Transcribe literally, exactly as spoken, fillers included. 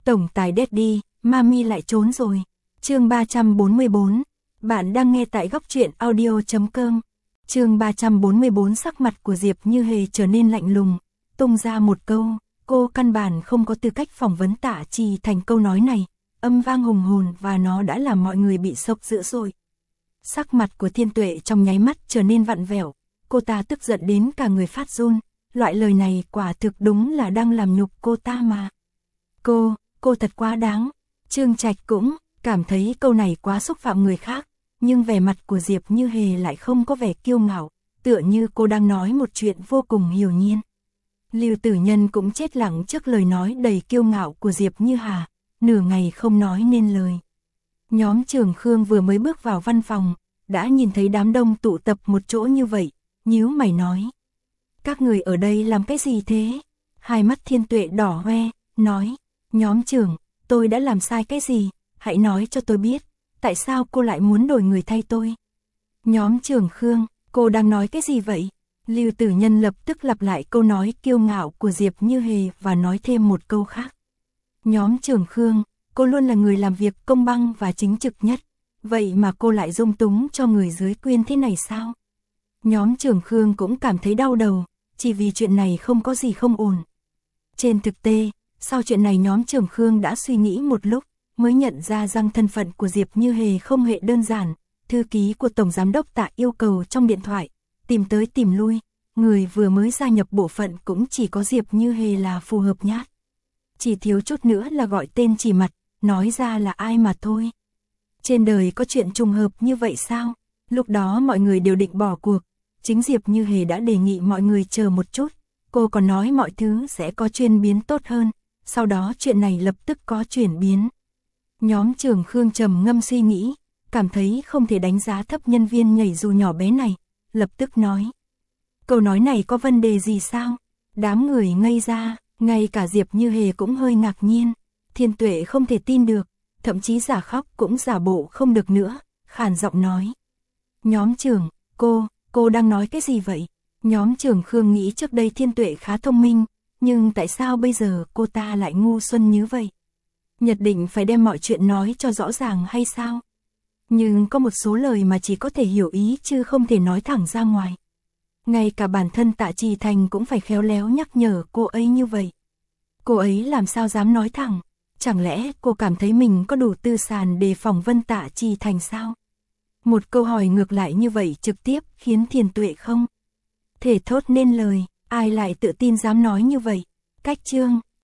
Tổng tài Daddy, Mami lại trốn rồi. Chương ba trăm bốn mươi bốn. Bạn đang nghe tại góc truyện audio chấm com. Chương ba trăm bốn mươi bốn. Sắc mặt của Diệp Như Hề trở nên lạnh lùng, tung ra một câu, cô căn bản không có tư cách phỏng vấn Tạ Trì Thành. Câu nói này, âm vang hùng hồn và nó đã làm mọi người bị sốc dữ dội. Sắc mặt của Thiên Tuệ trong nháy mắt trở nên vặn vẹo, cô ta tức giận đến cả người phát run, loại lời này quả thực đúng là đang làm nhục cô ta mà. Cô, cô thật quá đáng. Trương Trạch cũng cảm thấy câu này quá xúc phạm người khác, nhưng vẻ mặt của Diệp Như Hề lại không có vẻ kiêu ngạo, tựa như cô đang nói một chuyện vô cùng hiển nhiên. Lưu Tử Nhân cũng chết lặng trước lời nói đầy kiêu ngạo của Diệp Như Hà, nửa ngày không nói nên lời. Nhóm Trường Khương vừa mới bước vào văn phòng, đã nhìn thấy đám đông tụ tập một chỗ như vậy, nhíu mày nói: các người ở đây làm cái gì thế? Hai mắt Thiên Tuệ đỏ hoe, nói: nhóm trưởng, tôi đã làm sai cái gì? Hãy nói cho tôi biết, tại sao cô lại muốn đổi người thay tôi? Nhóm Trường Khương, cô đang nói cái gì vậy? Lưu Tử Nhân lập tức lặp lại câu nói kiêu ngạo của Diệp Như Hề và nói thêm một câu khác. Nhóm Trường Khương, cô luôn là người làm việc công bằng và chính trực nhất, vậy mà cô lại dung túng cho người dưới quyền thế này sao? Nhóm Trường Khương cũng cảm thấy đau đầu, chỉ vì chuyện này không có gì không ổn. Trên thực tế, sau chuyện này nhóm Trường Khương đã suy nghĩ một lúc, mới nhận ra rằng thân phận của Diệp Như Hề không hề đơn giản. Thư ký của Tổng Giám đốc Tạ yêu cầu trong điện thoại, tìm tới tìm lui, người vừa mới gia nhập bộ phận cũng chỉ có Diệp Như Hề là phù hợp nhất. Chỉ thiếu chút nữa là gọi tên chỉ mặt, nói ra là ai mà thôi. Trên đời có chuyện trùng hợp như vậy sao? Lúc đó mọi người đều định bỏ cuộc, chính Diệp Như Hề đã đề nghị mọi người chờ một chút, cô còn nói mọi thứ sẽ có chuyển biến tốt hơn, sau đó chuyện này lập tức có chuyển biến. Nhóm Trường Khương trầm ngâm suy nghĩ, cảm thấy không thể đánh giá thấp nhân viên nhảy dù nhỏ bé này, lập tức nói: câu nói này có vấn đề gì sao? Đám người ngây ra, ngay cả Diệp Như Hề cũng hơi ngạc nhiên. Thiên Tuệ không thể tin được, thậm chí giả khóc cũng giả bộ không được nữa, khàn giọng nói: nhóm trưởng, cô, cô đang nói cái gì vậy? Nhóm Trường Khương nghĩ trước đây Thiên Tuệ khá thông minh, nhưng tại sao bây giờ cô ta lại ngu xuân như vậy? Nhất định phải đem mọi chuyện nói cho rõ ràng hay sao? Nhưng có một số lời mà chỉ có thể hiểu ý chứ không thể nói thẳng ra ngoài. Ngay cả bản thân Tạ Trì Thành cũng phải khéo léo nhắc nhở cô ấy như vậy. Cô ấy làm sao dám nói thẳng? Chẳng lẽ cô cảm thấy mình có đủ tư sản để phỏng vấn Tạ Trì Thành sao? Một câu hỏi ngược lại như vậy trực tiếp khiến Thiên Tuệ không thể thốt nên lời, ai lại tự tin dám nói như vậy? Cách chương